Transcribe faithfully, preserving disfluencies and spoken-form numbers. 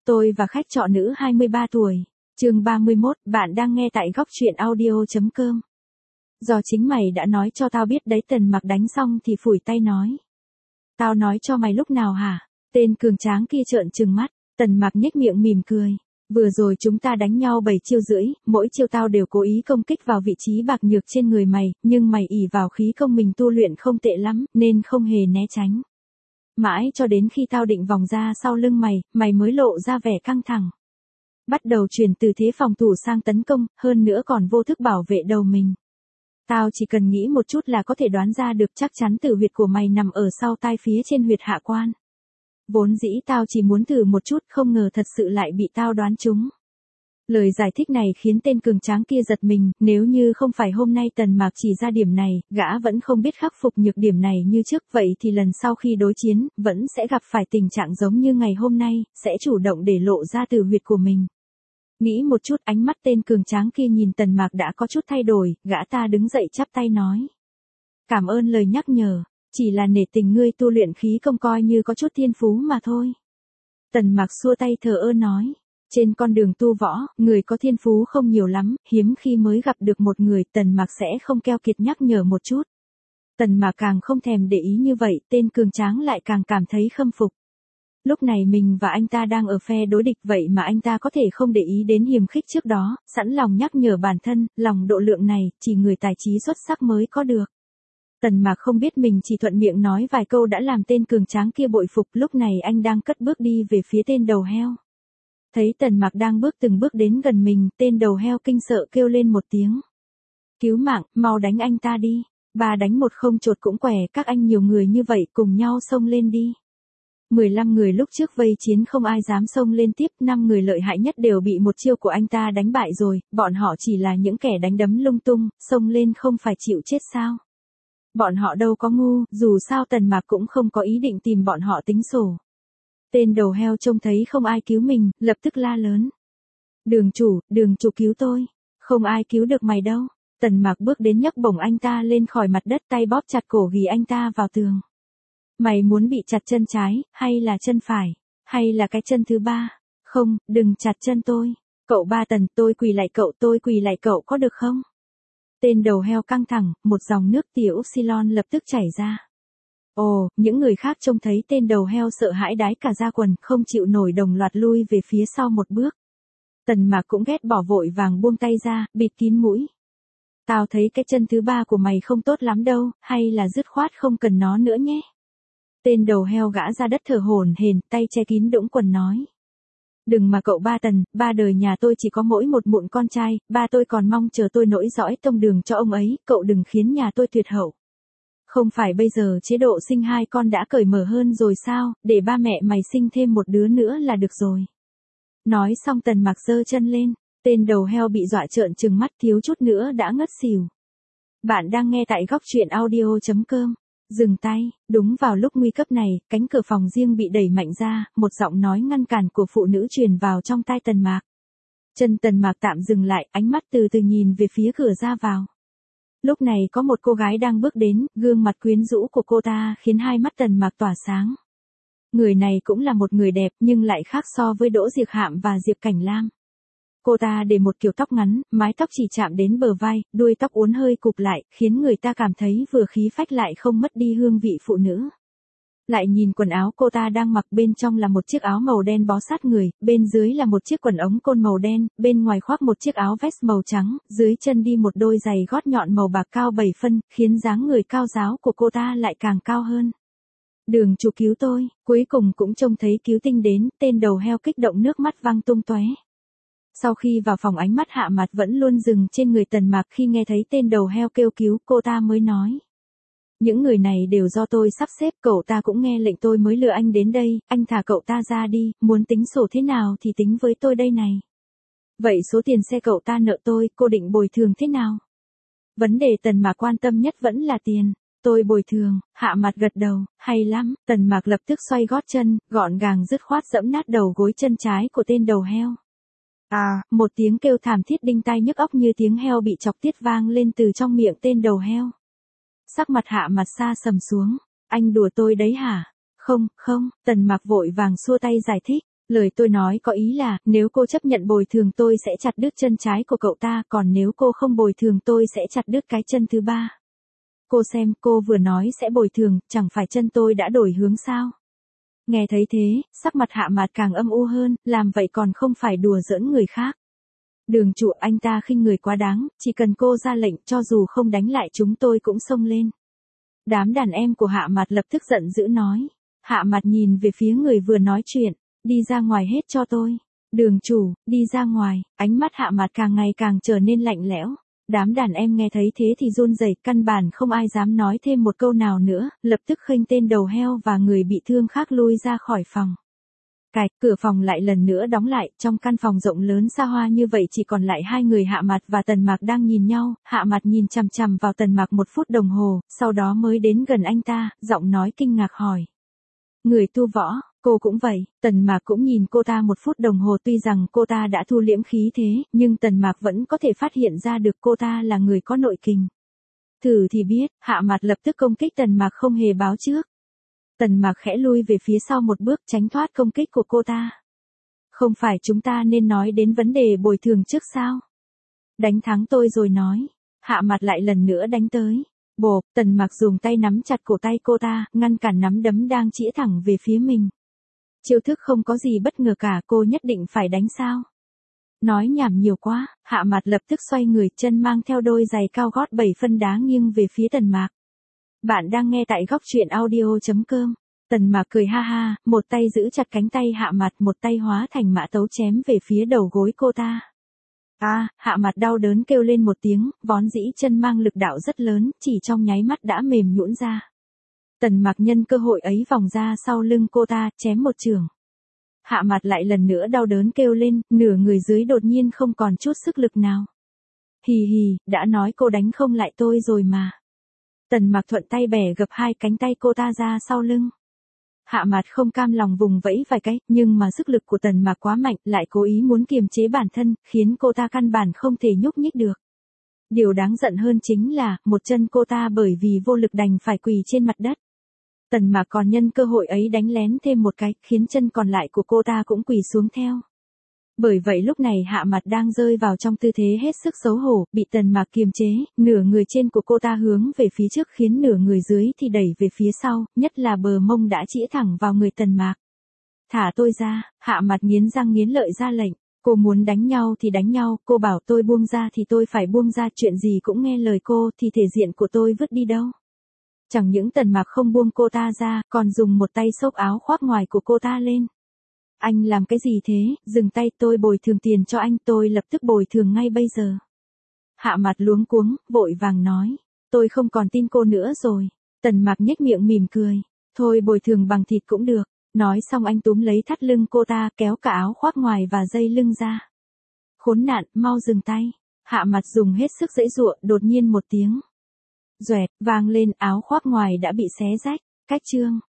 Tôi và khách trọ nữ hai mươi ba tuổi. Chương ba mươi mốt, bạn đang nghe tại góc truyện audio.com. Do chính mày đã nói cho tao biết đấy. Tần Mặc đánh xong thì phủi tay nói. Tao nói cho mày lúc nào hả? Tên cường tráng kia trợn trừng mắt. Tần Mặc nhếch miệng mỉm cười. Vừa rồi chúng ta đánh nhau bảy chiêu rưỡi, mỗi chiêu tao đều cố ý công kích vào vị trí bạc nhược trên người mày, nhưng mày ỷ vào khí công mình tu luyện không tệ lắm, nên không hề né tránh. Mãi cho đến khi tao định vòng ra sau lưng mày, mày mới lộ ra vẻ căng thẳng. Bắt đầu chuyển từ thế phòng thủ sang tấn công, hơn nữa còn vô thức bảo vệ đầu mình. Tao chỉ cần nghĩ một chút là có thể đoán ra được chắc chắn tử huyệt của mày nằm ở sau tai phía trên huyệt hạ quan. Vốn dĩ tao chỉ muốn thử một chút, không ngờ thật sự lại bị tao đoán trúng. Lời giải thích này khiến tên cường tráng kia giật mình, nếu như không phải hôm nay Tần Mạc chỉ ra điểm này, gã vẫn không biết khắc phục nhược điểm này như trước, vậy thì lần sau khi đối chiến, vẫn sẽ gặp phải tình trạng giống như ngày hôm nay, sẽ chủ động để lộ ra tử huyệt của mình. Nghĩ một chút, ánh mắt tên cường tráng kia nhìn Tần Mạc đã có chút thay đổi, gã ta đứng dậy chắp tay nói. Cảm ơn lời nhắc nhở, chỉ là nể tình ngươi tu luyện khí công coi như có chút thiên phú mà thôi. Tần Mạc xua tay thờ ơ nói. Trên con đường tu võ, người có thiên phú không nhiều lắm, hiếm khi mới gặp được một người. Tần Mạc sẽ không keo kiệt nhắc nhở một chút. Tần Mạc càng không thèm để ý như vậy, tên cường tráng lại càng cảm thấy khâm phục. Lúc này mình và anh ta đang ở phe đối địch, vậy mà anh ta có thể không để ý đến hiềm khích trước đó, sẵn lòng nhắc nhở bản thân, lòng độ lượng này, chỉ người tài trí xuất sắc mới có được. Tần Mạc không biết mình chỉ thuận miệng nói vài câu đã làm tên cường tráng kia bội phục. Lúc này anh đang cất bước đi về phía tên đầu heo. Thấy Tần Mạc đang bước từng bước đến gần mình, tên đầu heo kinh sợ kêu lên một tiếng. Cứu mạng, mau đánh anh ta đi. Ba đánh một không chột cũng quẻ, các anh nhiều người như vậy cùng nhau xông lên đi. mười lăm người lúc trước vây chiến không ai dám xông lên tiếp, năm người lợi hại nhất đều bị một chiêu của anh ta đánh bại rồi, bọn họ chỉ là những kẻ đánh đấm lung tung, xông lên không phải chịu chết sao? Bọn họ đâu có ngu, dù sao Tần Mạc cũng không có ý định tìm bọn họ tính sổ. Tên đầu heo trông thấy không ai cứu mình, lập tức la lớn. Đường chủ, đường chủ cứu tôi. Không ai cứu được mày đâu. Tần Mạc bước đến nhấc bổng anh ta lên khỏi mặt đất, tay bóp chặt cổ ghì anh ta vào tường. Mày muốn bị chặt chân trái, hay là chân phải, hay là cái chân thứ ba? Không, đừng chặt chân tôi. Cậu ba Tần, tôi quỳ lại cậu, tôi quỳ lại cậu có được không? Tên đầu heo căng thẳng, một dòng nước tiểu xylon lập tức chảy ra. Ồ, những người khác trông thấy tên đầu heo sợ hãi đái cả da quần, không chịu nổi đồng loạt lui về phía sau một bước. Tần Mạc cũng ghét bỏ vội vàng buông tay ra, bịt kín mũi. Tao thấy cái chân thứ ba của mày không tốt lắm đâu, hay là dứt khoát không cần nó nữa nhé. Tên đầu heo gã ra đất thở hổn hển, tay che kín đũng quần nói. Đừng mà cậu ba Tần, ba đời nhà tôi chỉ có mỗi một mụn con trai, ba tôi còn mong chờ tôi nối dõi tông đường cho ông ấy, cậu đừng khiến nhà tôi tuyệt hậu. Không phải bây giờ chế độ sinh hai con đã cởi mở hơn rồi sao, để ba mẹ mày sinh thêm một đứa nữa là được rồi. Nói xong Tần Mạc giơ chân lên, tên đầu heo bị dọa trợn trừng mắt, thiếu chút nữa đã ngất xỉu. Bạn đang nghe tại góc truyện audio.com. Dừng tay, đúng vào lúc nguy cấp này, cánh cửa phòng riêng bị đẩy mạnh ra, một giọng nói ngăn cản của phụ nữ truyền vào trong tai Tần Mạc. Chân Tần Mạc tạm dừng lại, ánh mắt từ từ nhìn về phía cửa ra vào. Lúc này có một cô gái đang bước đến, gương mặt quyến rũ của cô ta khiến hai mắt Tần Mạc tỏa sáng. Người này cũng là một người đẹp nhưng lại khác so với Đỗ Diệc Hạm và Diệp Cảnh Lam. Cô ta để một kiểu tóc ngắn, mái tóc chỉ chạm đến bờ vai, đuôi tóc uốn hơi cụp lại, khiến người ta cảm thấy vừa khí phách lại không mất đi hương vị phụ nữ. Lại nhìn quần áo cô ta đang mặc, bên trong là một chiếc áo màu đen bó sát người, bên dưới là một chiếc quần ống côn màu đen, bên ngoài khoác một chiếc áo vest màu trắng, dưới chân đi một đôi giày gót nhọn màu bạc cao bảy phân, khiến dáng người cao ráo của cô ta lại càng cao hơn. Đường chủ cứu tôi, cuối cùng cũng trông thấy cứu tinh đến, tên đầu heo kích động nước mắt văng tung tóe. Sau khi vào phòng ánh mắt Hạ Mặt vẫn luôn dừng trên người Tần Mạc, khi nghe thấy tên đầu heo kêu cứu, cô ta mới nói. Những người này đều do tôi sắp xếp, cậu ta cũng nghe lệnh tôi mới lừa anh đến đây, anh thả cậu ta ra đi, muốn tính sổ thế nào thì tính với tôi đây này. Vậy số tiền xe cậu ta nợ tôi, cô định bồi thường thế nào? Vấn đề Tần Mạc quan tâm nhất vẫn là tiền. Tôi bồi thường. Hạ Mặt gật đầu, hay lắm. Tần Mạc lập tức xoay gót chân, gọn gàng dứt khoát giẫm nát đầu gối chân trái của tên đầu heo. À, một tiếng kêu thảm thiết đinh tai nhức óc như tiếng heo bị chọc tiết vang lên từ trong miệng tên đầu heo. Sắc mặt Hạ Mặt xa sầm xuống. Anh đùa tôi đấy hả? Không, không, Tần Mạc vội vàng xua tay giải thích. Lời tôi nói có ý là, nếu cô chấp nhận bồi thường tôi sẽ chặt đứt chân trái của cậu ta, còn nếu cô không bồi thường tôi sẽ chặt đứt cái chân thứ ba. Cô xem, cô vừa nói sẽ bồi thường, chẳng phải chân tôi đã đổi hướng sao? Nghe thấy thế, sắc mặt Hạ Mạt càng âm u hơn, làm vậy còn không phải đùa giỡn người khác. Đường chủ, anh ta khinh người quá đáng, chỉ cần cô ra lệnh cho dù không đánh lại chúng tôi cũng xông lên. Đám đàn em của Hạ Mạt lập tức giận dữ nói. Hạ Mạt nhìn về phía người vừa nói chuyện, đi ra ngoài hết cho tôi. Đường chủ, đi ra ngoài, ánh mắt Hạ Mạt càng ngày càng trở nên lạnh lẽo. Đám đàn em nghe thấy thế thì run rẩy, căn bản không ai dám nói thêm một câu nào nữa, lập tức khênh tên đầu heo và người bị thương khác lui ra khỏi phòng. Cạch, cửa phòng lại lần nữa đóng lại, trong căn phòng rộng lớn xa hoa như vậy chỉ còn lại hai người Hạ Mạt và Tần Mạc đang nhìn nhau, Hạ Mạt nhìn chằm chằm vào Tần Mạc một phút đồng hồ, sau đó mới đến gần anh ta, giọng nói kinh ngạc hỏi. Người tu võ, cô cũng vậy, Tần Mạc cũng nhìn cô ta một phút đồng hồ, tuy rằng cô ta đã thu liễm khí thế, nhưng Tần Mạc vẫn có thể phát hiện ra được cô ta là người có nội kình. Thử thì biết, Hạ Mạt lập tức công kích Tần Mạc không hề báo trước. Tần Mạc khẽ lui về phía sau một bước tránh thoát công kích của cô ta. Không phải chúng ta nên nói đến vấn đề bồi thường trước sao? Đánh thắng tôi rồi nói. Hạ Mạt lại lần nữa đánh tới. Bộp, Tần Mạc dùng tay nắm chặt cổ tay cô ta, ngăn cản nắm đấm đang chĩa thẳng về phía mình. Chiêu thức không có gì bất ngờ cả, cô nhất định phải đánh sao? Nói nhảm nhiều quá, Hạ Mạt lập tức xoay người, chân mang theo đôi giày cao gót bảy phân đá nghiêng về phía Tần Mạc. Bạn đang nghe tại góc truyện audio chấm com. Tần Mạc cười ha ha, một tay giữ chặt cánh tay Hạ Mạt, một tay hóa thành mã tấu chém về phía đầu gối cô ta. A, à, Hạ Mạt đau đớn kêu lên một tiếng, vốn dĩ chân mang lực đạo rất lớn, chỉ trong nháy mắt đã mềm nhũn ra. Tần Mạc nhân cơ hội ấy vòng ra sau lưng cô ta, chém một chưởng. Hạ Mạt lại lần nữa đau đớn kêu lên, nửa người dưới đột nhiên không còn chút sức lực nào. Hì hì, đã nói cô đánh không lại tôi rồi mà. Tần Mạc thuận tay bẻ gập hai cánh tay cô ta ra sau lưng. Hạ Mạt không cam lòng vùng vẫy vài cái, nhưng mà sức lực của Tần Mạc quá mạnh, lại cố ý muốn kiềm chế bản thân, khiến cô ta căn bản không thể nhúc nhích được. Điều đáng giận hơn chính là, một chân cô ta bởi vì vô lực đành phải quỳ trên mặt đất. Tần Mạc còn nhân cơ hội ấy đánh lén thêm một cái, khiến chân còn lại của cô ta cũng quỳ xuống theo. Bởi vậy lúc này Hạ Mạt đang rơi vào trong tư thế hết sức xấu hổ, bị Tần Mạc kiềm chế, nửa người trên của cô ta hướng về phía trước khiến nửa người dưới thì đẩy về phía sau, nhất là bờ mông đã chĩa thẳng vào người Tần Mạc. Thả tôi ra, Hạ Mạt nghiến răng nghiến lợi ra lệnh, cô muốn đánh nhau thì đánh nhau, cô bảo tôi buông ra thì tôi phải buông ra, chuyện gì cũng nghe lời cô thì thể diện của tôi vứt đi đâu. Chẳng những Tần Mạc không buông cô ta ra, còn dùng một tay xốc áo khoác ngoài của cô ta lên. Anh làm cái gì thế, dừng tay, tôi bồi thường tiền cho anh, tôi lập tức bồi thường ngay bây giờ. Hạ Mạt luống cuống, vội vàng nói, tôi không còn tin cô nữa rồi. Tần Mạc nhếch miệng mỉm cười, thôi bồi thường bằng thịt cũng được. Nói xong anh túm lấy thắt lưng cô ta, kéo cả áo khoác ngoài và dây lưng ra. Khốn nạn, mau dừng tay. Hạ Mạt dùng hết sức giãy giụa, đột nhiên một tiếng. Doẹt, vang lên, áo khoác ngoài đã bị xé rách. Cách chương.